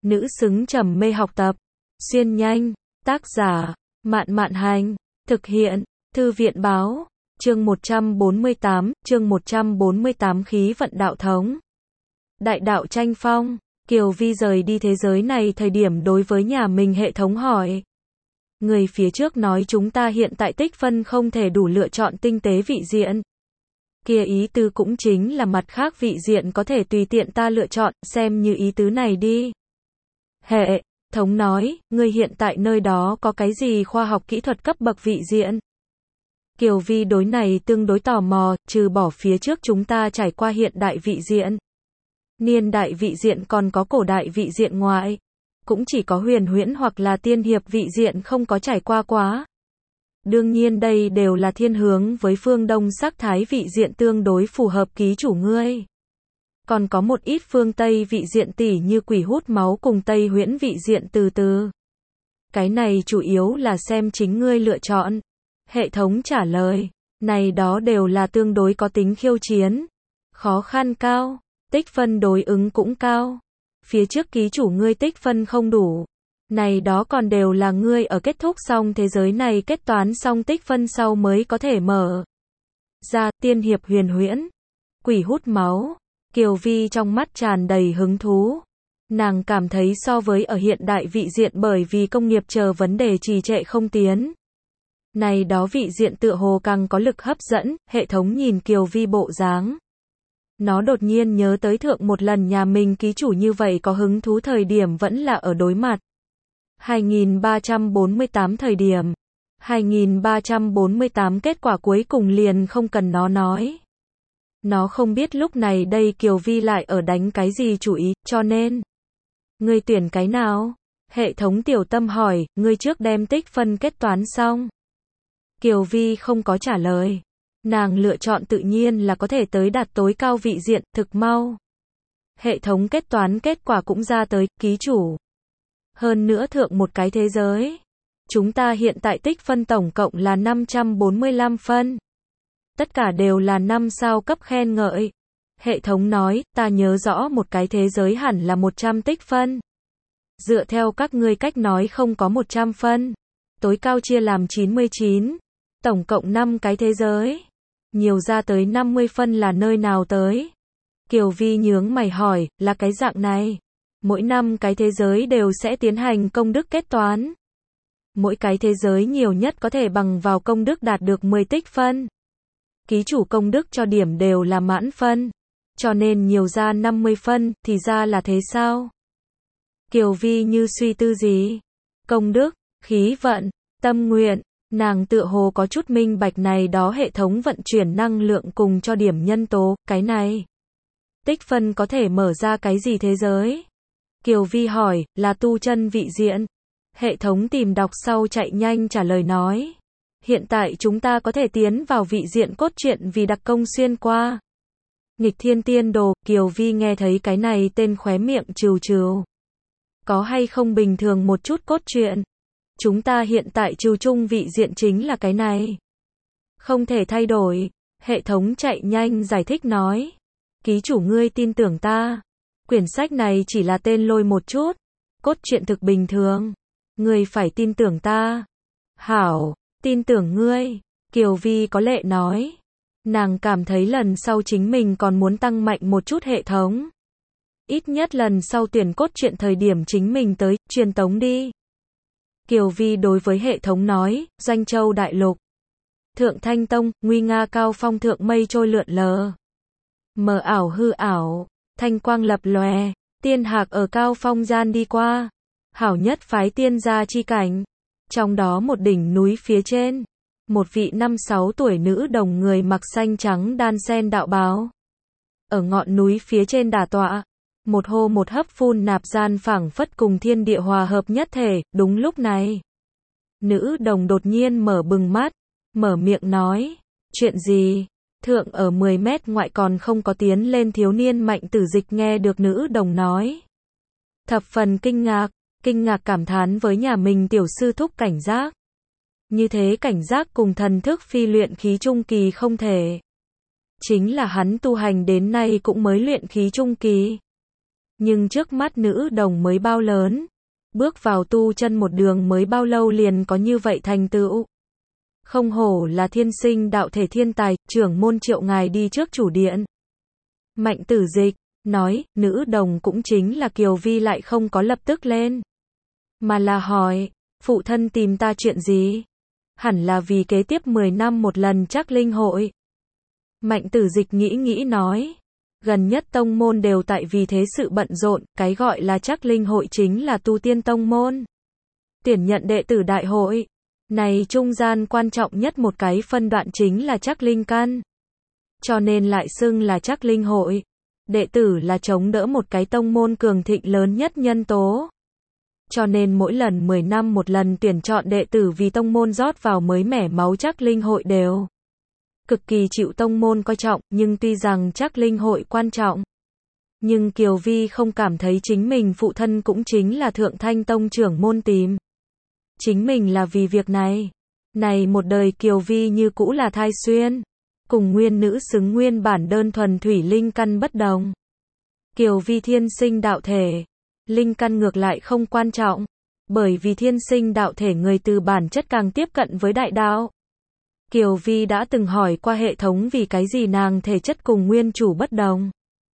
Nữ xứng trầm mê học tập. Xuyên nhanh. Tác giả. Mạn Mạn Hành. Thực hiện. Thư viện báo. Chương 148 khí vận đạo thống. Đại đạo tranh phong. Kiều Vi rời đi thế giới này thời điểm đối với nhà mình hệ thống hỏi. Người phía trước nói chúng ta hiện tại tích phân không thể đủ lựa chọn tinh tế vị diện. Kia ý tứ cũng chính là mặt khác vị diện có thể tùy tiện ta lựa chọn, xem như ý tứ này đi. Hệ thống nói, người hiện tại nơi đó có cái gì khoa học kỹ thuật cấp bậc vị diện? Kiều Vi đối này tương đối tò mò, trừ bỏ phía trước chúng ta trải qua hiện đại vị diện. Niên đại vị diện còn có cổ đại vị diện ngoại. Cũng chỉ có huyền huyễn hoặc là tiên hiệp vị diện không có trải qua quá. Đương nhiên đây đều là thiên hướng với phương Đông sắc thái vị diện tương đối phù hợp ký chủ ngươi. Còn có một ít phương Tây vị diện tỉ như quỷ hút máu cùng Tây huyễn vị diện từ từ. Cái này chủ yếu là xem chính ngươi lựa chọn. Hệ thống trả lời, này đó đều là tương đối có tính khiêu chiến. Khó khăn cao, tích phân đối ứng cũng cao. Phía trước ký chủ ngươi tích phân không đủ. Này đó còn đều là ngươi ở kết thúc xong thế giới này kết toán xong tích phân sau mới có thể mở ra. Tiên hiệp huyền huyễn, quỷ hút máu. Kiều Vi trong mắt tràn đầy hứng thú. Nàng cảm thấy so với ở hiện đại vị diện bởi vì công nghiệp chờ vấn đề trì trệ không tiến. Này đó vị diện tựa hồ càng có lực hấp dẫn. Hệ thống nhìn Kiều Vi bộ dáng. Nó đột nhiên nhớ tới thượng một lần nhà mình ký chủ như vậy có hứng thú thời điểm vẫn là ở đối mặt. 2348 thời điểm. 2348 kết quả cuối cùng liền không cần nó nói. Nó không biết lúc này đây Kiều Vi lại ở đánh cái gì chủ ý, cho nên. Ngươi tuyển cái nào? Hệ thống tiểu tâm hỏi, ngươi trước đem tích phân kết toán xong. Kiều Vi không có trả lời. Nàng lựa chọn tự nhiên là có thể tới đạt tối cao vị diện, thực mau. Hệ thống kết toán kết quả cũng ra tới, ký chủ. Hơn nữa thượng một cái thế giới. Chúng ta hiện tại tích phân tổng cộng là 545 phân. Tất cả đều là 5 sao cấp khen ngợi. Hệ thống nói, ta nhớ rõ một cái thế giới hẳn là 100 tích phân. Dựa theo các ngươi cách nói không có 100 phân. Tối cao chia làm 99. Tổng cộng 5 cái thế giới. Nhiều ra tới 50 phân là nơi nào tới? Kiều Vi nhướng mày hỏi, là cái dạng này. Mỗi năm cái thế giới đều sẽ tiến hành công đức kết toán. Mỗi cái thế giới nhiều nhất có thể bằng vào công đức đạt được 10 tích phân. Ký chủ công đức cho điểm đều là mãn phân. Cho nên nhiều ra 50 phân, thì ra là thế sao? Kiều Vi như suy tư gì? Công đức, khí vận, tâm nguyện. Nàng tựa hồ có chút minh bạch này đó hệ thống vận chuyển năng lượng cùng cho điểm nhân tố, cái này. Tích phân có thể mở ra cái gì thế giới? Kiều Vi hỏi, là tu chân vị diện. Hệ thống tìm đọc sau chạy nhanh trả lời nói. Hiện tại chúng ta có thể tiến vào vị diện cốt truyện vì đặc công xuyên qua. Nghịch thiên tiên đồ, Kiều Vi nghe thấy cái này tên khóe miệng trừ trừ. Có hay không bình thường một chút cốt truyện? Chúng ta hiện tại trừ chung vị diện chính là cái này. Không thể thay đổi. Hệ thống chạy nhanh giải thích nói. Ký chủ ngươi tin tưởng ta. Quyển sách này chỉ là tên lôi một chút. Cốt truyện thực bình thường. Ngươi phải tin tưởng ta. Hảo, tin tưởng ngươi. Kiều Vi có lệ nói. Nàng cảm thấy lần sau chính mình còn muốn tăng mạnh một chút hệ thống. Ít nhất lần sau tuyển cốt truyện thời điểm chính mình tới, truyền tống đi. Kiều Vi đối với hệ thống nói, Doanh Châu Đại Lục. Thượng Thanh Tông, nguy nga cao phong thượng mây trôi lượn lờ. Mờ ảo hư ảo, thanh quang lập lòe, tiên hạc ở cao phong gian đi qua. Hảo nhất phái tiên gia chi cảnh. Trong đó một đỉnh núi phía trên. Một vị 5-6 tuổi nữ đồng người mặc xanh trắng đan sen đạo bào. Ở ngọn núi phía trên đả tọa. Một hô một hấp phun nạp gian phảng phất cùng thiên địa hòa hợp nhất thể. Đúng lúc này. Nữ đồng đột nhiên mở bừng mắt. Mở miệng nói. Chuyện gì? Thượng ở 10 mét ngoại còn không có tiến lên thiếu niên Mạnh Tử Dịch nghe được nữ đồng nói. Thập phần kinh ngạc cảm thán với nhà mình tiểu sư thúc cảnh giác. Như thế cảnh giác cùng thần thức phi luyện khí trung kỳ không thể. Chính là hắn tu hành đến nay cũng mới luyện khí trung kỳ. Nhưng trước mắt nữ đồng mới bao lớn, bước vào tu chân một đường mới bao lâu liền có như vậy thành tựu. Không hổ là thiên sinh đạo thể thiên tài, trưởng môn triệu ngài đi trước chủ điện. Mạnh Tử Dịch nói, nữ đồng cũng chính là Kiều Vi lại không có lập tức lên, mà là hỏi, phụ thân tìm ta chuyện gì? Hẳn là vì kế tiếp 10 năm một lần Trác Linh hội. Mạnh Tử Dịch nghĩ nói, gần nhất tông môn đều tại vì thế sự bận rộn, cái gọi là Trác Linh hội chính là tu tiên tông môn tuyển nhận đệ tử đại hội. Này trung gian quan trọng nhất một cái phân đoạn chính là Trác Linh căn, cho nên lại xưng là Trác Linh hội. Đệ tử là chống đỡ một cái tông môn cường thịnh lớn nhất nhân tố. Cho nên mỗi lần 10 năm một lần tuyển chọn đệ tử vì tông môn rót vào mới mẻ máu Trác Linh hội đều cực kỳ chịu tông môn coi trọng, nhưng tuy rằng Trác Linh hội quan trọng, nhưng Kiều Vi không cảm thấy chính mình phụ thân cũng chính là Thượng Thanh Tông trưởng môn tìm chính mình là vì việc này. Này một đời Kiều Vi như cũ là thai xuyên, cùng nguyên nữ xứng nguyên bản đơn thuần thủy linh căn bất đồng. Kiều Vi thiên sinh đạo thể, linh căn ngược lại không quan trọng, bởi vì thiên sinh đạo thể người từ bản chất càng tiếp cận với đại đạo. Kiều Vi đã từng hỏi qua hệ thống vì cái gì nàng thể chất cùng nguyên chủ bất đồng.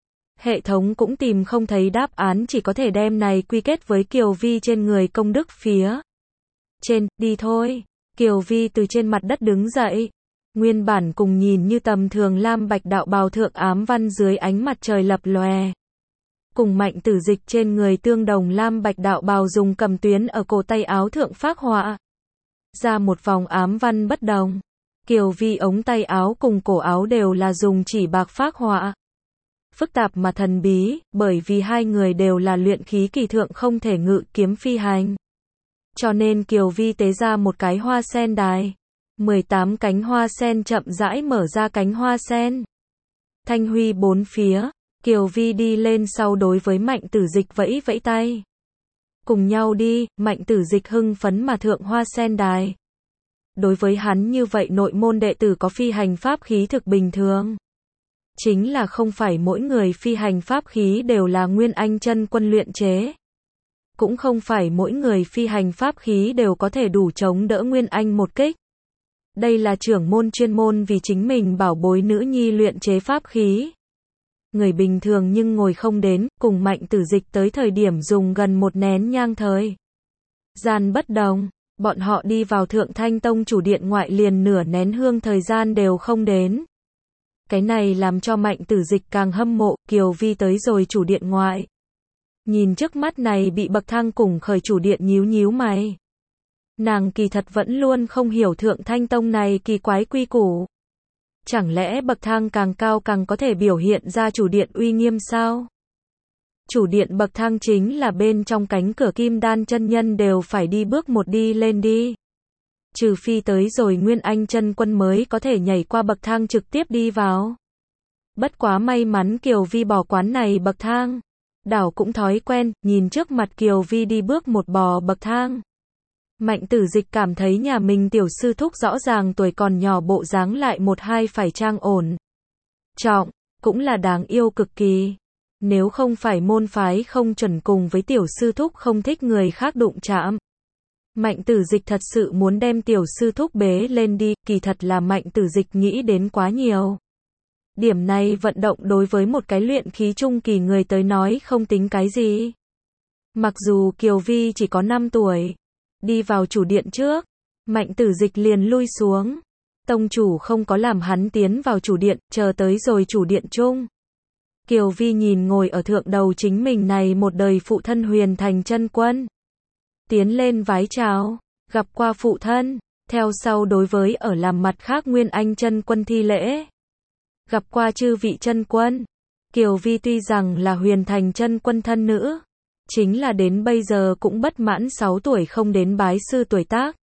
Hệ thống cũng tìm không thấy đáp án, chỉ có thể đem này quy kết với Kiều Vi trên người công đức phía trên. Đi thôi. Kiều Vi từ trên mặt đất đứng dậy. Nguyên bản cùng nhìn như tầm thường lam bạch đạo bào thượng ám văn dưới ánh mặt trời lập lòe. Cùng Mạnh Tử Dịch trên người tương đồng lam bạch đạo bào dùng cầm tuyến ở cổ tay áo thượng phác họa ra một vòng ám văn bất đồng. Kiều Vi ống tay áo cùng cổ áo đều là dùng chỉ bạc phác họa. Phức tạp mà thần bí, bởi vì hai người đều là luyện khí kỳ thượng không thể ngự kiếm phi hành. Cho nên Kiều Vi tế ra một cái hoa sen đài. 18 cánh hoa sen chậm rãi mở ra cánh hoa sen. Thanh huy bốn phía, Kiều Vi đi lên sau đối với Mạnh Tử Dịch vẫy vẫy tay. Cùng nhau đi, Mạnh Tử Dịch hưng phấn mà thượng hoa sen đài. Đối với hắn như vậy nội môn đệ tử có phi hành pháp khí thực bình thường. Chính là không phải mỗi người phi hành pháp khí đều là Nguyên Anh chân quân luyện chế. Cũng không phải mỗi người phi hành pháp khí đều có thể đủ chống đỡ Nguyên Anh một kích. Đây là trưởng môn chuyên môn vì chính mình bảo bối nữ nhi luyện chế pháp khí. Người bình thường nhưng ngồi không đến, cùng Mạnh Tử Dịch tới thời điểm dùng gần một nén nhang thời gian bất đồng. Bọn họ đi vào Thượng Thanh Tông chủ điện ngoại liền nửa nén hương thời gian đều không đến. Cái này làm cho Mạnh Tử Dịch càng hâm mộ. Kiều Vi tới rồi chủ điện ngoại. Nhìn trước mắt này bị bậc thang cùng khởi chủ điện nhíu mày. Nàng kỳ thật vẫn luôn không hiểu Thượng Thanh Tông này kỳ quái quy củ. Chẳng lẽ bậc thang càng cao càng có thể biểu hiện ra chủ điện uy nghiêm sao? Chủ điện bậc thang chính là bên trong cánh cửa kim đan chân nhân đều phải đi bước một đi lên đi. Trừ phi tới rồi Nguyên Anh chân quân mới có thể nhảy qua bậc thang trực tiếp đi vào. Bất quá may mắn Kiều Vi bỏ quán này bậc thang. Đảo cũng thói quen, nhìn trước mặt Kiều Vi đi bước một bò bậc thang. Mạnh Tử Dịch cảm thấy nhà mình tiểu sư thúc rõ ràng tuổi còn nhỏ bộ dáng lại một hai phải trang ổn trọng, cũng là đáng yêu cực kỳ. Nếu không phải môn phái không chuẩn cùng với tiểu sư thúc không thích người khác đụng chạm. Mạnh Tử Dịch thật sự muốn đem tiểu sư thúc bế lên đi, kỳ thật là Mạnh Tử Dịch nghĩ đến quá nhiều. Điểm này vận động đối với một cái luyện khí trung kỳ người tới nói không tính cái gì. Mặc dù Kiều Vi chỉ có 5 tuổi, đi vào chủ điện trước, Mạnh Tử Dịch liền lui xuống. Tông chủ không có làm hắn tiến vào chủ điện, chờ tới rồi chủ điện chung. Kiều Vi nhìn ngồi ở thượng đầu chính mình này một đời phụ thân Huyền Thành chân quân. Tiến lên vái chào, gặp qua phụ thân, theo sau đối với ở làm mặt khác Nguyên Anh chân quân thi lễ. Gặp qua chư vị chân quân. Kiều Vi tuy rằng là Huyền Thành chân quân thân nữ, chính là đến bây giờ cũng bất mãn 6 tuổi không đến bái sư tuổi tác.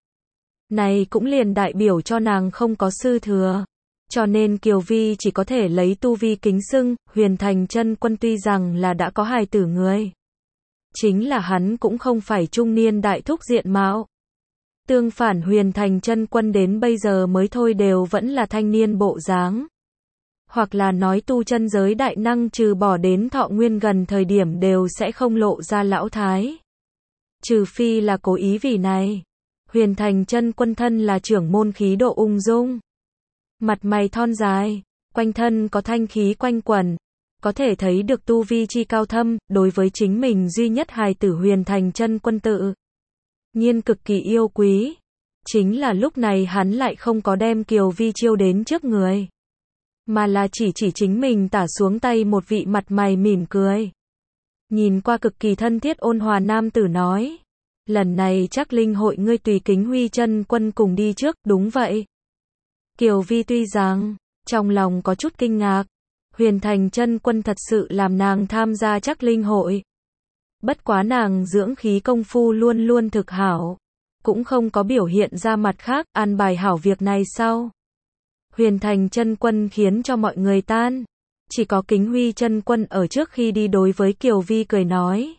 Này cũng liền đại biểu cho nàng không có sư thừa. Cho nên Kiều Vi chỉ có thể lấy tu vi kính xưng. Huyền Thành chân quân tuy rằng là đã có hài tử người, chính là hắn cũng không phải trung niên đại thúc diện mạo. Tương phản Huyền Thành chân quân đến bây giờ mới thôi đều vẫn là thanh niên bộ dáng. Hoặc là nói tu chân giới đại năng trừ bỏ đến thọ nguyên gần thời điểm đều sẽ không lộ ra lão thái. Trừ phi là cố ý vì này. Huyền Thành Chân Quân thân là trưởng môn khí độ ung dung. Mặt mày thon dài, quanh thân có thanh khí quanh quẩn. Có thể thấy được tu vi chi cao thâm, đối với chính mình duy nhất hài tử Huyền Thành Chân Quân tự nhiên cực kỳ yêu quý. Chính là lúc này hắn lại không có đem Kiều Vi chiêu đến trước người. Mà là chỉ chính mình tả xuống tay một vị mặt mày mỉm cười. Nhìn qua cực kỳ thân thiết ôn hòa nam tử nói. Lần này chắc linh hội ngươi tùy Kính Huy Chân Quân cùng đi trước, đúng vậy. Kiều Vi tuy rằng, trong lòng có chút kinh ngạc. Huyền Thành Chân Quân thật sự làm nàng tham gia chắc linh hội. Bất quá nàng dưỡng khí công phu luôn luôn thực hảo. Cũng không có biểu hiện ra mặt khác, an bài hảo việc này sau. Huyền Thành Chân Quân khiến cho mọi người tan. Chỉ có Kính Huy Chân Quân ở trước khi đi đối với Kiều Vi cười nói.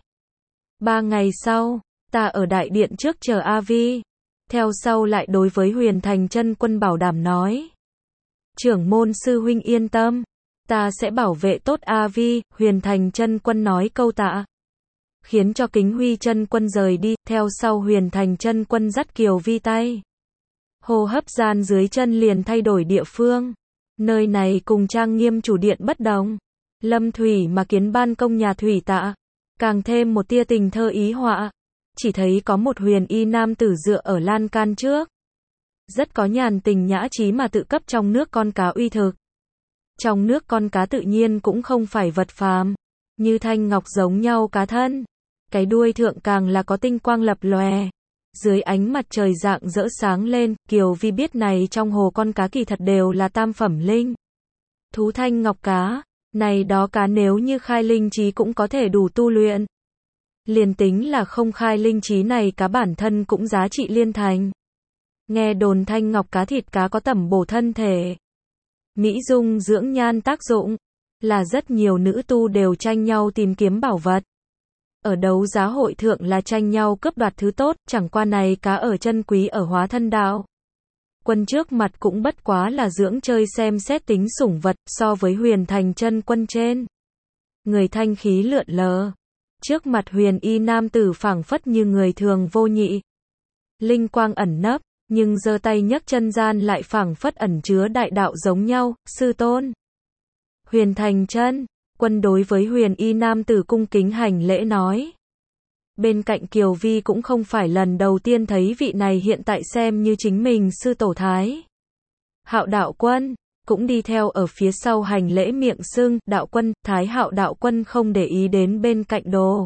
3 ngày sau, ta ở đại điện trước chờ A Vi. Theo sau lại đối với Huyền Thành Chân Quân bảo đảm nói. Trưởng môn sư huynh yên tâm. Ta sẽ bảo vệ tốt A Vi. Huyền Thành Chân Quân nói câu tạ. Khiến cho Kính Huy Chân Quân rời đi. Theo sau Huyền Thành Chân Quân dắt Kiều Vi tay. Hô hấp gian dưới chân liền thay đổi địa phương. Nơi này cùng trang nghiêm chủ điện bất đồng. Lâm thủy mà kiến ban công nhà thủy tạ. Càng thêm một tia tình thơ ý họa. Chỉ thấy có một huyền y nam tử dựa ở lan can trước. Rất có nhàn tình nhã trí mà tự cấp trong nước con cá uy thực. Trong nước con cá tự nhiên cũng không phải vật phàm. Như thanh ngọc giống nhau cá thân. Cái đuôi thượng càng là có tinh quang lập lòe. Dưới ánh mặt trời rạng rỡ sáng lên, Kiều Vi biết này trong hồ con cá kỳ thật đều là tam phẩm linh. Thú thanh ngọc cá, này đó cá nếu như khai linh trí cũng có thể đủ tu luyện. Liền tính là không khai linh trí này cá bản thân cũng giá trị liên thành. Nghe đồn thanh ngọc cá thịt cá có tẩm bổ thân thể. Mỹ dung dưỡng nhan tác dụng, là rất nhiều nữ tu đều tranh nhau tìm kiếm bảo vật. Ở đấu giá hội thượng là tranh nhau cướp đoạt thứ tốt, chẳng qua này cá ở chân quý ở Hóa Thân Đạo. Quân trước mặt cũng bất quá là dưỡng chơi xem xét tính sủng vật, so với Huyền Thành Chân Quân trên. Người thanh khí lượn lờ. Trước mặt huyền y nam tử phảng phất như người thường vô nhị. Linh quang ẩn nấp, nhưng giơ tay nhấc chân gian lại phảng phất ẩn chứa đại đạo giống nhau, sư tôn. Huyền Thành Chân Quân đối với huyền y nam tử cung kính hành lễ nói. Bên cạnh Kiều Vi cũng không phải lần đầu tiên thấy vị này hiện tại xem như chính mình sư tổ Thái Hạo đạo quân, cũng đi theo ở phía sau hành lễ miệng sưng, đạo quân. Thái Hạo đạo quân không để ý đến bên cạnh Đồ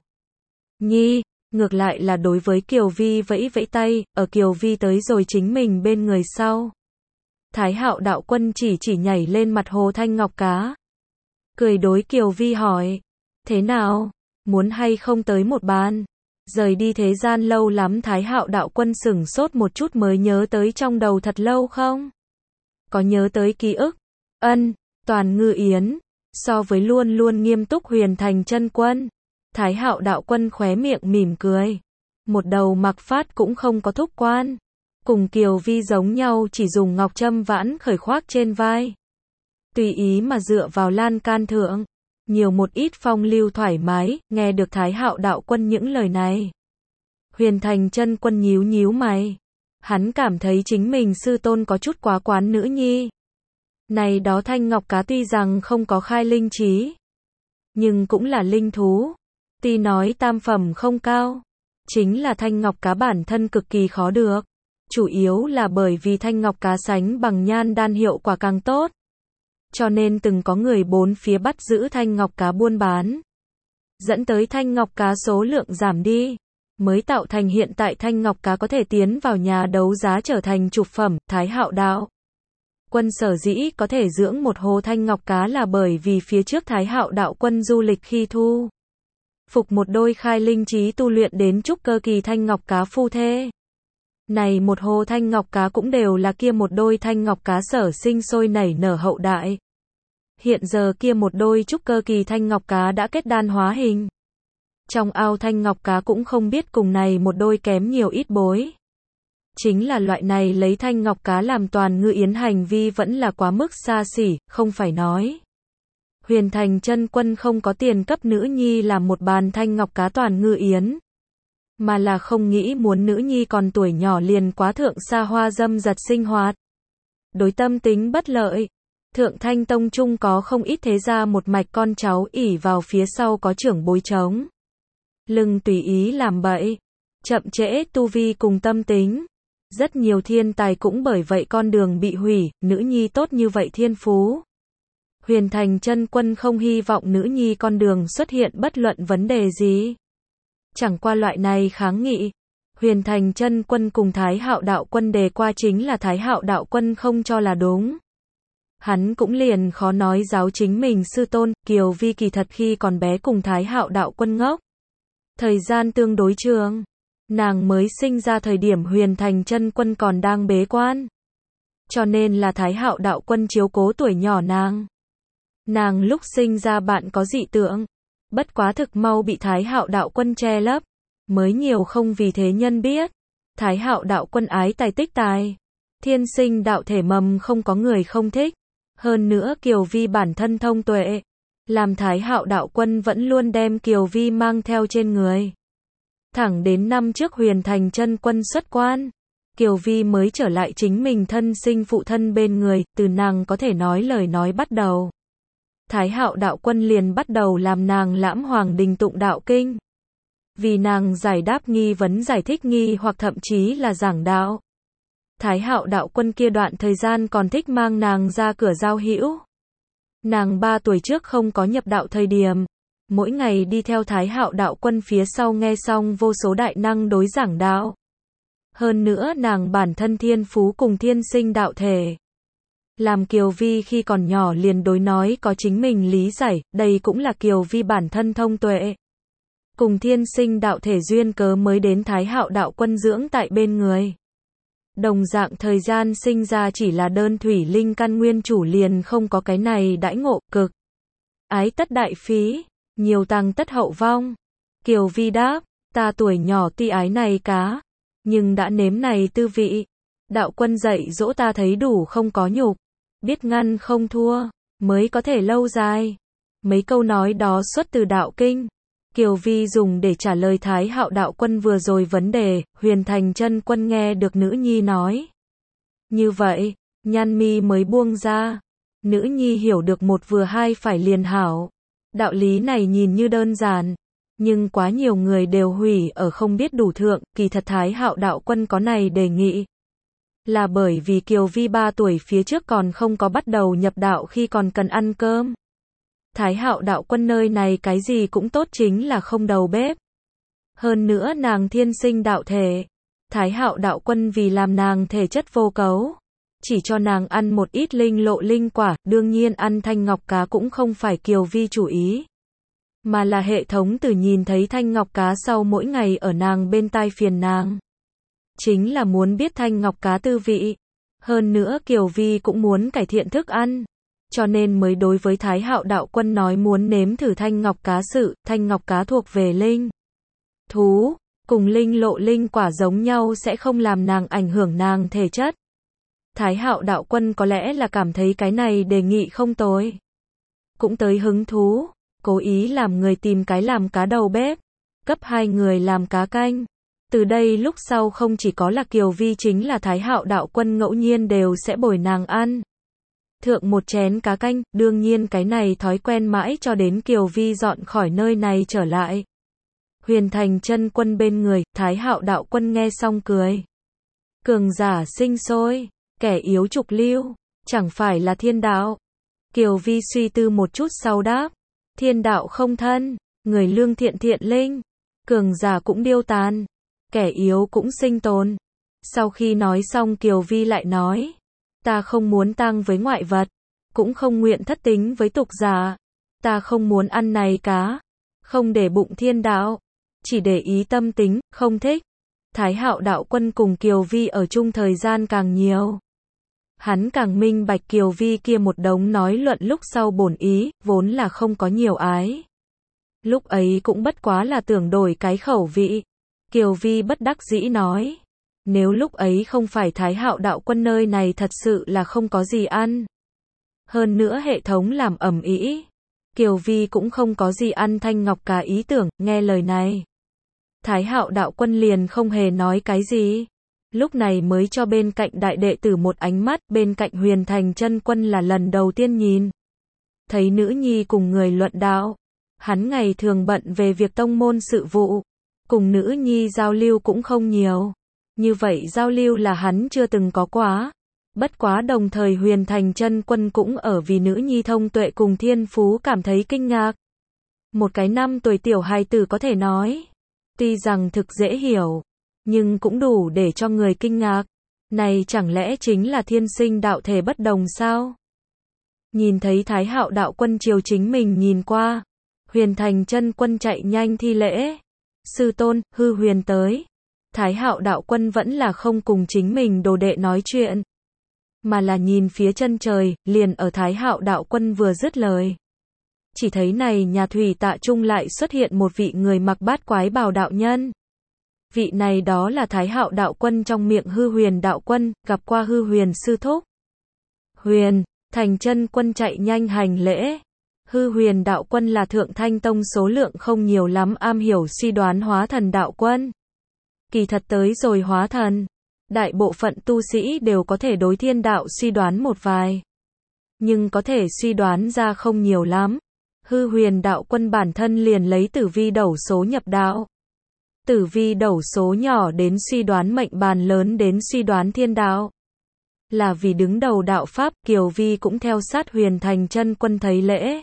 Nhi, ngược lại là đối với Kiều Vi vẫy vẫy tay, ở Kiều Vi tới rồi chính mình bên người sau. Thái Hạo đạo quân chỉ nhảy lên mặt hồ thanh ngọc cá. Cười đối Kiều Vi hỏi, thế nào, muốn hay không tới một bàn? Rời đi thế gian lâu lắm Thái Hạo đạo quân sửng sốt một chút mới nhớ tới trong đầu thật lâu không? Có nhớ tới ký ức? Ân, Toàn Ngư Yến. So với luôn luôn nghiêm túc Huyền Thành Chân Quân, Thái Hạo đạo quân khóe miệng mỉm cười. Một đầu mặc phát cũng không có thúc quan. Cùng Kiều Vi giống nhau chỉ dùng ngọc trâm vãn khởi khoác trên vai. Tùy ý mà dựa vào lan can thượng. Nhiều một ít phong lưu thoải mái, nghe được Thái Hạo đạo quân những lời này. Huyền Thành Chân Quân nhíu nhíu mày. Hắn cảm thấy chính mình sư tôn có chút quá quán nữ nhi. Này đó thanh ngọc cá tuy rằng không có khai linh trí, nhưng cũng là linh thú. Tuy nói tam phẩm không cao, chính là thanh ngọc cá bản thân cực kỳ khó được. Chủ yếu là bởi vì thanh ngọc cá sánh bằng nhan đan hiệu quả càng tốt. Cho nên từng có người bốn phía bắt giữ thanh ngọc cá buôn bán. Dẫn tới thanh ngọc cá số lượng giảm đi. Mới tạo thành hiện tại thanh ngọc cá có thể tiến vào nhà đấu giá trở thành trục phẩm. Thái Hạo đạo quân sở dĩ có thể dưỡng một hồ thanh ngọc cá là bởi vì phía trước Thái Hạo đạo quân du lịch khi thu phục một đôi khai linh trí tu luyện đến trúc cơ kỳ thanh ngọc cá phu thê. Này một hồ thanh ngọc cá cũng đều là kia một đôi thanh ngọc cá sở sinh sôi nảy nở hậu đại. Hiện giờ kia một đôi trúc cơ kỳ thanh ngọc cá đã kết đan hóa hình. Trong ao thanh ngọc cá cũng không biết cùng này một đôi kém nhiều ít bối. Chính là loại này lấy thanh ngọc cá làm toàn ngư yến hành vi vẫn là quá mức xa xỉ, không phải nói. Huyền Thành Chân Quân không có tiền cấp nữ nhi làm một bàn thanh ngọc cá toàn ngư yến. Mà là không nghĩ muốn nữ nhi còn tuổi nhỏ liền quá thượng xa hoa dâm dật sinh hoạt. Đối tâm tính bất lợi. Thượng Thanh Tông Trung có không ít thế gia một mạch con cháu ỷ vào phía sau có trưởng bối trống. Lưng tùy ý làm bậy. Chậm trễ tu vi cùng tâm tính. Rất nhiều thiên tài cũng bởi vậy con đường bị hủy, nữ nhi tốt như vậy thiên phú. Huyền Thành Chân Quân không hy vọng nữ nhi con đường xuất hiện bất luận vấn đề gì. Chẳng qua loại này kháng nghị. Huyền Thành Chân Quân cùng Thái Hạo Đạo Quân đề qua chính là Thái Hạo Đạo Quân không cho là đúng. Hắn cũng liền khó nói giáo chính mình sư tôn, Kiều Vi kỳ thật khi còn bé cùng Thái Hạo Đạo Quân ngốc. Thời gian tương đối trường. Nàng mới sinh ra thời điểm Huyền Thành Chân Quân còn đang bế quan. Cho nên là Thái Hạo Đạo Quân chiếu cố tuổi nhỏ nàng. Nàng lúc sinh ra bạn có dị tượng. Bất quá thực mau bị Thái Hạo Đạo Quân che lấp. Mới nhiều không vì thế nhân biết. Thái Hạo Đạo Quân ái tài tích tài. Thiên sinh đạo thể mầm không có người không thích. Hơn nữa Kiều Vi bản thân thông tuệ. Làm Thái Hạo Đạo Quân vẫn luôn đem Kiều Vi mang theo trên người. Thẳng đến năm trước Huyền Thành Chân Quân xuất quan. Kiều Vi mới trở lại chính mình thân sinh phụ thân bên người, từ nàng có thể nói lời nói bắt đầu. Thái Hạo Đạo Quân liền bắt đầu làm nàng lãm Hoàng Đình tụng đạo kinh. Vì nàng giải đáp nghi vấn giải thích nghi hoặc thậm chí là giảng đạo. Thái Hạo Đạo Quân kia đoạn thời gian còn thích mang nàng ra cửa giao hữu. Nàng 3 tuổi trước không có nhập đạo thời điểm. Mỗi ngày đi theo Thái Hạo Đạo Quân phía sau nghe xong vô số đại năng đối giảng đạo. Hơn nữa nàng bản thân thiên phú cùng thiên sinh đạo thể. Làm Kiều Vi khi còn nhỏ liền đối nói có chính mình lý giải, đây cũng là Kiều Vi bản thân thông tuệ. Cùng thiên sinh đạo thể duyên cớ mới đến Thái Hạo Đạo Quân dưỡng tại bên người. Đồng dạng thời gian sinh ra chỉ là đơn thủy linh căn nguyên chủ liền không có cái này đãi ngộ, cực. Ái tất đại phí, nhiều tăng tất hậu vong. Kiều Vi đáp, ta tuổi nhỏ tuy ái này cá, nhưng đã nếm này tư vị. Đạo Quân dạy dỗ ta thấy đủ không có nhục, biết ngăn không thua, mới có thể lâu dài. Mấy câu nói đó xuất từ đạo kinh. Kiều Vi dùng để trả lời Thái Hạo Đạo Quân vừa rồi vấn đề, Huyền Thành Chân Quân nghe được nữ nhi nói. Như vậy, nhăn mi mới buông ra. Nữ nhi hiểu được một vừa hai phải liền hảo. Đạo lý này nhìn như đơn giản, nhưng quá nhiều người đều hủy ở không biết đủ thượng, kỳ thật Thái Hạo Đạo Quân có này đề nghị. Là bởi vì Kiều Vi 3 tuổi phía trước còn không có bắt đầu nhập đạo khi còn cần ăn cơm. Thái Hạo Đạo Quân nơi này cái gì cũng tốt chính là không đầu bếp. Hơn nữa nàng thiên sinh đạo thể. Thái Hạo Đạo Quân vì làm nàng thể chất vô cấu. Chỉ cho nàng ăn một ít linh lộ linh quả, đương nhiên ăn thanh ngọc cá cũng không phải Kiều Vi chủ ý. Mà là hệ thống từ nhìn thấy thanh ngọc cá sau mỗi ngày ở nàng bên tai phiền nàng. Chính là muốn biết thanh ngọc cá tư vị. Hơn nữa Kiều Vi cũng muốn cải thiện thức ăn. Cho nên mới đối với Thái Hạo Đạo Quân nói muốn nếm thử thanh ngọc cá sự, thanh ngọc cá thuộc về linh thú, cùng linh lộ linh quả giống nhau sẽ không làm nàng ảnh hưởng nàng thể chất. Thái Hạo Đạo Quân có lẽ là cảm thấy cái này đề nghị không tồi. Cũng tới hứng thú, cố ý làm người tìm cái làm cá đầu bếp, cấp 2 người làm cá canh. Từ đây lúc sau không chỉ có là Kiều Vi chính là Thái Hạo Đạo Quân ngẫu nhiên đều sẽ bồi nàng ăn. Thượng một chén cá canh, đương nhiên cái này thói quen mãi cho đến Kiều Vi dọn khỏi nơi này trở lại. Huyền Thành Chân Quân bên người, Thái Hạo Đạo Quân nghe xong cười. Cường giả sinh sôi, kẻ yếu trục lưu, chẳng phải là thiên đạo. Kiều Vi suy tư một chút sau đáp, thiên đạo không thân, người lương thiện thiện linh, cường giả cũng điêu tàn, kẻ yếu cũng sinh tồn. Sau khi nói xong Kiều Vi lại nói, ta không muốn tang với ngoại vật, cũng không nguyện thất tính với tục giả. Ta không muốn ăn này cá, không để bụng thiên đạo, chỉ để ý tâm tính, không thích. Thái Hạo Đạo Quân cùng Kiều Vi ở chung thời gian càng nhiều. Hắn càng minh bạch Kiều Vi kia một đống nói luận lúc sau bổn ý, vốn là không có nhiều ái. Lúc ấy cũng bất quá là tưởng đổi cái khẩu vị. Kiều Vi bất đắc dĩ nói, Nếu lúc ấy không phải Thái Hạo đạo quân nơi này thật sự là không có gì ăn. Hơn nữa hệ thống làm ầm ĩ, Kiều Vi cũng không có gì ăn Thanh Ngọc Cá ý tưởng, nghe lời này. Thái Hạo đạo quân liền không hề nói cái gì. Lúc này mới cho bên cạnh đại đệ tử một ánh mắt, bên cạnh Huyền Thành chân quân là lần đầu tiên nhìn. Thấy nữ nhi cùng người luận đạo. Hắn ngày thường bận về việc tông môn sự vụ. Cùng nữ nhi giao lưu cũng không nhiều. Như vậy giao lưu là hắn chưa từng có quá. Bất quá đồng thời Huyền Thành chân quân cũng ở vì nữ nhi thông tuệ cùng thiên phú cảm thấy kinh ngạc. Một cái 5 tuổi tiểu hài tử có thể nói. Tuy rằng thực dễ hiểu, nhưng cũng đủ để cho người kinh ngạc. Này chẳng lẽ chính là thiên sinh đạo thể bất đồng sao? Nhìn thấy Thái Hạo đạo quân chiều chính mình nhìn qua. Huyền Thành chân quân chạy nhanh thi lễ. Sư tôn, hư huyền tới. Thái Hạo đạo quân vẫn là không cùng chính mình đồ đệ nói chuyện. Mà là nhìn phía chân trời, liền ở Thái Hạo đạo quân vừa dứt lời. Chỉ thấy này nhà thủy tạ trung lại xuất hiện một vị người mặc bát quái bào đạo nhân. Vị này đó là Thái Hạo đạo quân trong miệng hư huyền đạo quân, gặp qua hư huyền sư thúc. Huyền Thành chân quân chạy nhanh hành lễ. Hư huyền đạo quân là Thượng Thanh Tông số lượng không nhiều lắm am hiểu suy đoán hóa thần đạo quân. Kỳ thật tới rồi hóa thần, đại bộ phận tu sĩ đều có thể đối thiên đạo suy đoán một vài. Nhưng có thể suy đoán ra không nhiều lắm. Hư huyền đạo quân bản thân liền lấy tử vi đẩu số nhập đạo. Tử vi đẩu số nhỏ đến suy đoán mệnh bàn, lớn đến suy đoán thiên đạo. Là vì đứng đầu đạo Pháp, Kiều Vi cũng theo sát Huyền Thành chân quân thấy lễ.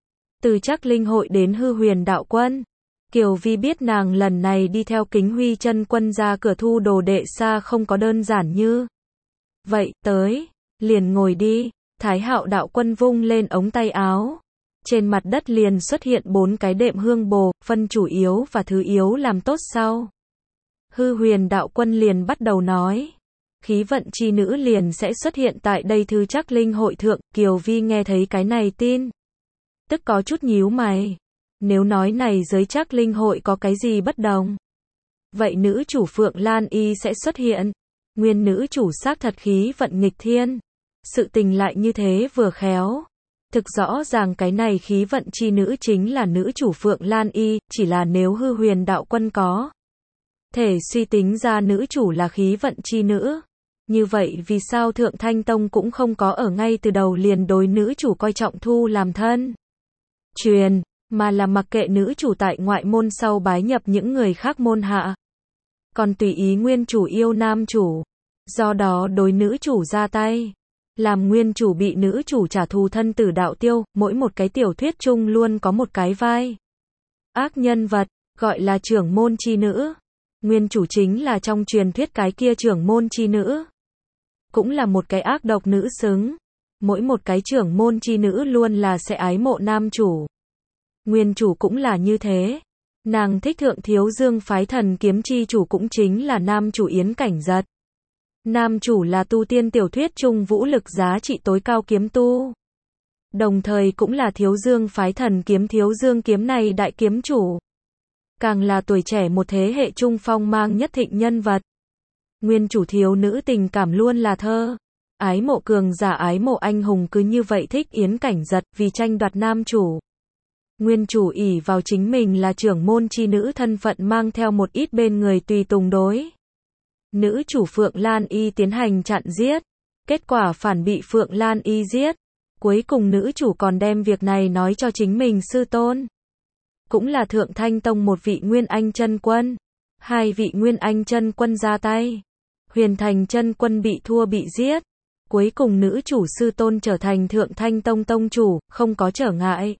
Từ Trác Linh hội đến hư huyền đạo quân. Kiều Vi biết nàng lần này đi theo Kính Huy chân quân ra cửa thu đồ đệ xa không có đơn giản như vậy, tới, liền ngồi đi. Thái Hạo đạo quân vung lên ống tay áo. Trên mặt đất liền xuất hiện 4 cái đệm hương bồ, phân chủ yếu và thứ yếu làm tốt sau. Hư huyền đạo quân liền bắt đầu nói. Khí vận chi nữ liền sẽ xuất hiện tại đây thứ Trác Linh hội thượng. Kiều Vi nghe thấy cái này tin, tức có chút nhíu mày. Nếu nói này giới Trác Linh hội có cái gì bất đồng, vậy nữ chủ Phượng Lan Y sẽ xuất hiện. Nguyên nữ chủ xác thật khí vận nghịch thiên. Sự tình lại như thế vừa khéo. Thực rõ ràng cái này khí vận chi nữ chính là nữ chủ Phượng Lan Y, chỉ là nếu hư huyền đạo quân có thể suy tính ra nữ chủ là khí vận chi nữ. Như vậy vì sao Thượng Thanh Tông cũng không có ở ngay từ đầu liền đối nữ chủ coi trọng thu làm thân truyền, mà là mặc kệ nữ chủ tại ngoại môn sau bái nhập những người khác môn hạ. Còn tùy ý nguyên chủ yêu nam chủ. Do đó đối nữ chủ ra tay. Làm nguyên chủ bị nữ chủ trả thù thân tử đạo tiêu, mỗi một cái tiểu thuyết chung luôn có một cái vai ác nhân vật, gọi là trưởng môn chi nữ. Nguyên chủ chính là trong truyền thuyết cái kia trưởng môn chi nữ. Cũng là một cái ác độc nữ xứng. Mỗi một cái trưởng môn chi nữ luôn là sẽ ái mộ nam chủ. Nguyên chủ cũng là như thế. Nàng thích Thượng Thiếu Dương phái thần kiếm chi chủ cũng chính là nam chủ Yến Cảnh Giật. Nam chủ là tu tiên tiểu thuyết chung vũ lực giá trị tối cao kiếm tu. Đồng thời cũng là Thiếu Dương phái thần kiếm Thiếu Dương kiếm này đại kiếm chủ. Càng là tuổi trẻ một thế hệ trung phong mang nhất thịnh nhân vật. Nguyên chủ thiếu nữ tình cảm luôn là thơ. Ái mộ cường giả ái mộ anh hùng cứ như vậy thích Yến Cảnh Giật vì tranh đoạt nam chủ. Nguyên chủ ỷ vào chính mình là trưởng môn chi nữ thân phận mang theo một ít bên người tùy tùng đối. Nữ chủ Phượng Lan Y tiến hành chặn giết. Kết quả phản bị Phượng Lan Y giết. Cuối cùng nữ chủ còn đem việc này nói cho chính mình sư tôn. Cũng là Thượng Thanh Tông một vị Nguyên Anh chân quân. 2 vị Nguyên Anh chân quân ra tay. Huyền Thành chân quân bị thua bị giết. Cuối cùng nữ chủ sư tôn trở thành Thượng Thanh Tông tông chủ, không có trở ngại.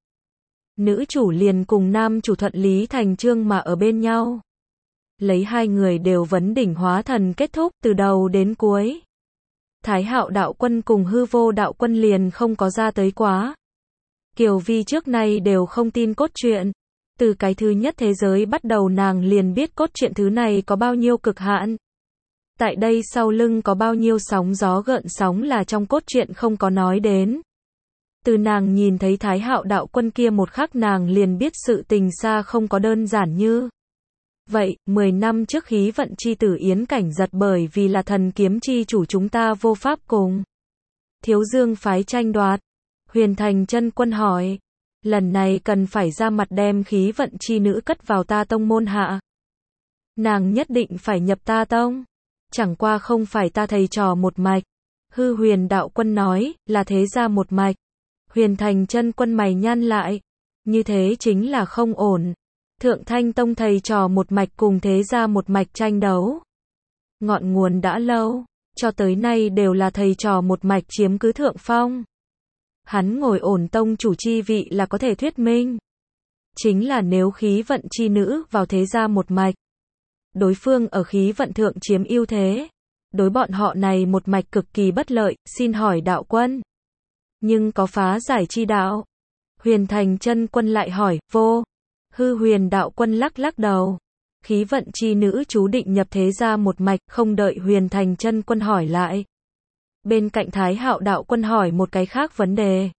Nữ chủ liền cùng nam chủ thuận lý thành chương mà ở bên nhau. Lấy 2 người đều vấn đỉnh hóa thần kết thúc từ đầu đến cuối. Thái Hạo đạo quân cùng hư vô đạo quân liền không có ra tới quá. Kiều Vi trước nay đều không tin cốt truyện. Từ cái thứ nhất thế giới bắt đầu nàng liền biết cốt truyện thứ này có bao nhiêu cực hạn. Tại đây sau lưng có bao nhiêu sóng gió gợn sóng là trong cốt truyện không có nói đến. Từ nàng nhìn thấy Thái Hạo đạo quân kia một khắc nàng liền biết sự tình xa không có đơn giản như Vậy, 10 năm trước khí vận chi tử Yến Cảnh Giật bởi vì là thần kiếm chi chủ chúng ta vô pháp cùng Thiếu Dương phái tranh đoạt. Huyền Thành Chân Quân hỏi. Lần này cần phải ra mặt đem khí vận chi nữ cất vào ta tông môn hạ. Nàng nhất định phải nhập ta tông. Chẳng qua không phải ta thầy trò một mạch. Hư Huyền Đạo Quân nói, là thế ra một mạch. Huyền Thành Chân Quân mày nhăn lại. Như thế chính là không ổn. Thượng Thanh Tông thầy trò một mạch cùng thế ra một mạch tranh đấu. Ngọn nguồn đã lâu, cho tới nay đều là thầy trò một mạch chiếm cứ thượng phong. Hắn ngồi ổn tông chủ chi vị là có thể thuyết minh. Chính là nếu khí vận chi nữ vào thế ra một mạch. Đối phương ở khí vận thượng chiếm ưu thế. Đối bọn họ này một mạch cực kỳ bất lợi, xin hỏi đạo quân. Nhưng có phá giải chi đạo? Huyền Thành Chân Quân lại hỏi, vô. Hư Huyền Đạo Quân lắc lắc đầu. Khí vận chi nữ chú định nhập thế ra một mạch, không đợi Huyền Thành Chân Quân hỏi lại. Bên cạnh Thái Hạo Đạo Quân hỏi một cái khác vấn đề.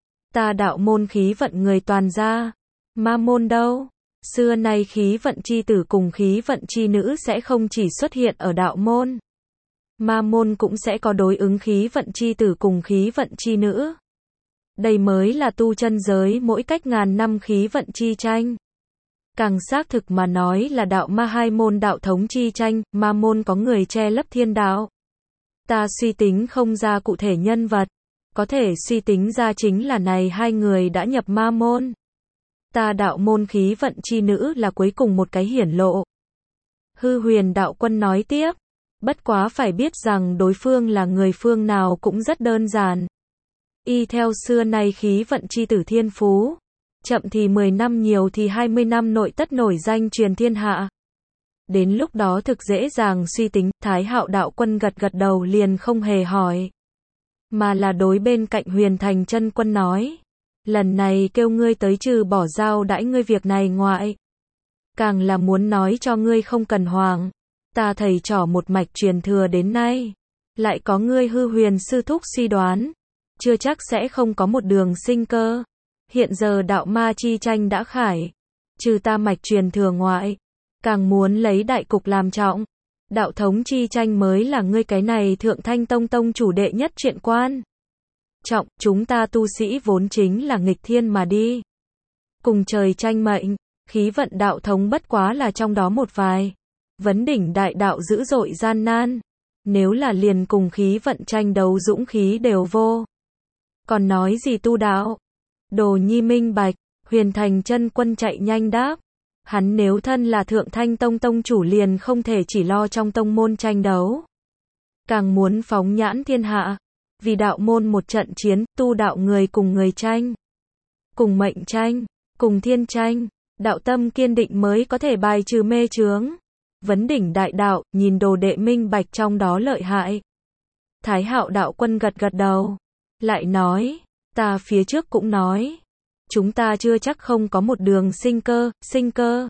Ta đạo môn khí vận người toàn ra. Ma môn đâu? Xưa nay khí vận chi tử cùng khí vận chi nữ sẽ không chỉ xuất hiện ở đạo môn. Ma môn cũng sẽ có đối ứng khí vận chi tử cùng khí vận chi nữ. Đây mới là tu chân giới mỗi cách ngàn năm khí vận chi tranh. Càng xác thực mà nói là đạo ma hai môn đạo thống chi tranh, ma môn có người che lấp thiên đạo. Ta suy tính không ra cụ thể nhân vật, có thể suy tính ra chính là này hai người đã nhập ma môn. Ta đạo môn khí vận chi nữ là cuối cùng một cái hiển lộ. Hư Huyền Đạo Quân nói tiếp, bất quá phải biết rằng đối phương là người phương nào cũng rất đơn giản. Y theo xưa nay khí vận chi tử thiên phú, chậm thì 10 năm nhiều thì 20 năm nội tất nổi danh truyền thiên hạ. Đến lúc đó thực dễ dàng suy tính, Thái Hạo Đạo Quân gật gật đầu liền không hề hỏi. Mà là đối bên cạnh Huyền Thành Chân Quân nói. Lần này kêu ngươi tới trừ bỏ giao đãi ngươi việc này ngoại. Càng là muốn nói cho ngươi không cần hoàng. Ta thầy trò một mạch truyền thừa đến nay. Lại có ngươi Hư Huyền sư thúc suy đoán. Chưa chắc sẽ không có một đường sinh cơ. Hiện giờ đạo ma chi tranh đã khải. Trừ ta mạch truyền thừa ngoại. Càng muốn lấy đại cục làm trọng. Đạo thống chi tranh mới là ngươi cái này Thượng Thanh Tông tông chủ đệ nhất chuyện quan. Trọng, chúng ta tu sĩ vốn chính là nghịch thiên mà đi. Cùng trời tranh mệnh, khí vận đạo thống bất quá là trong đó một vài. Vấn đỉnh đại đạo dữ dội gian nan. Nếu là liền cùng khí vận tranh đấu dũng khí đều vô. Còn nói gì tu đạo? Đồ Nhi minh bạch, Huyền Thành Chân Quân chạy nhanh đáp. Hắn nếu thân là Thượng Thanh Tông tông chủ liền không thể chỉ lo trong tông môn tranh đấu. Càng muốn phóng nhãn thiên hạ. Vì đạo môn một trận chiến, tu đạo người cùng người tranh. Cùng mệnh tranh, cùng thiên tranh. Đạo tâm kiên định mới có thể bài trừ mê chướng. Vấn đỉnh đại đạo, nhìn đồ đệ minh bạch trong đó lợi hại. Thái Hạo Đạo Quân gật gật đầu. Lại nói, ta phía trước cũng nói. Chúng ta chưa chắc không có một đường sinh cơ.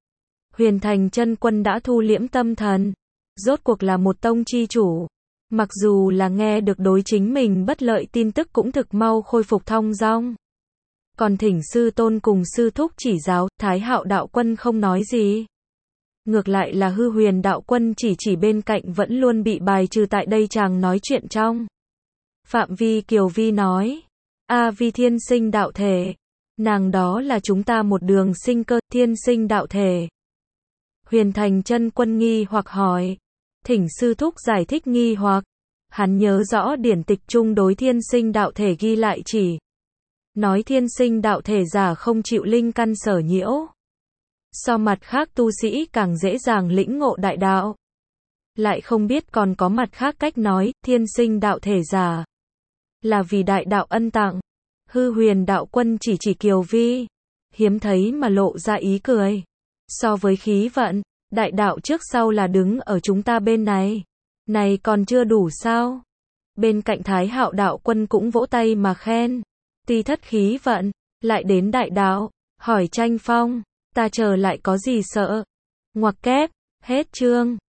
Huyền Thành Chân Quân đã thu liễm tâm thần. Rốt cuộc là một tông chi chủ. Mặc dù là nghe được đối chính mình bất lợi tin tức cũng thực mau khôi phục thong dong. Còn thỉnh sư tôn cùng sư thúc chỉ giáo, Thái Hạo Đạo Quân không nói gì. Ngược lại là Hư Huyền Đạo Quân chỉ bên cạnh vẫn luôn bị bài trừ tại đây chàng nói chuyện trong. Phạm Vi Kiều Vi nói. A Vi thiên sinh đạo thể. Nàng đó là chúng ta một đường sinh cơ, thiên sinh đạo thể. Huyền Thành Chân Quân nghi hoặc hỏi. Thỉnh sư thúc giải thích nghi hoặc. Hắn nhớ rõ điển tịch chung đối thiên sinh đạo thể ghi lại chỉ. Nói thiên sinh đạo thể giả không chịu linh căn sở nhiễu. So mặt khác tu sĩ càng dễ dàng lĩnh ngộ đại đạo. Lại không biết còn có mặt khác cách nói, thiên sinh đạo thể giả. Là vì đại đạo ân tặng. Hư Huyền Đạo Quân chỉ Kiều Vi. Hiếm thấy mà lộ ra ý cười. So với khí vận. Đại đạo trước sau là đứng ở chúng ta bên này. Này còn chưa đủ sao? Bên cạnh Thái Hạo Đạo Quân cũng vỗ tay mà khen. Ti thất khí vận, lại đến đại đạo, hỏi tranh phong, ta chờ lại có gì sợ? Ngoặc kép, hết chương.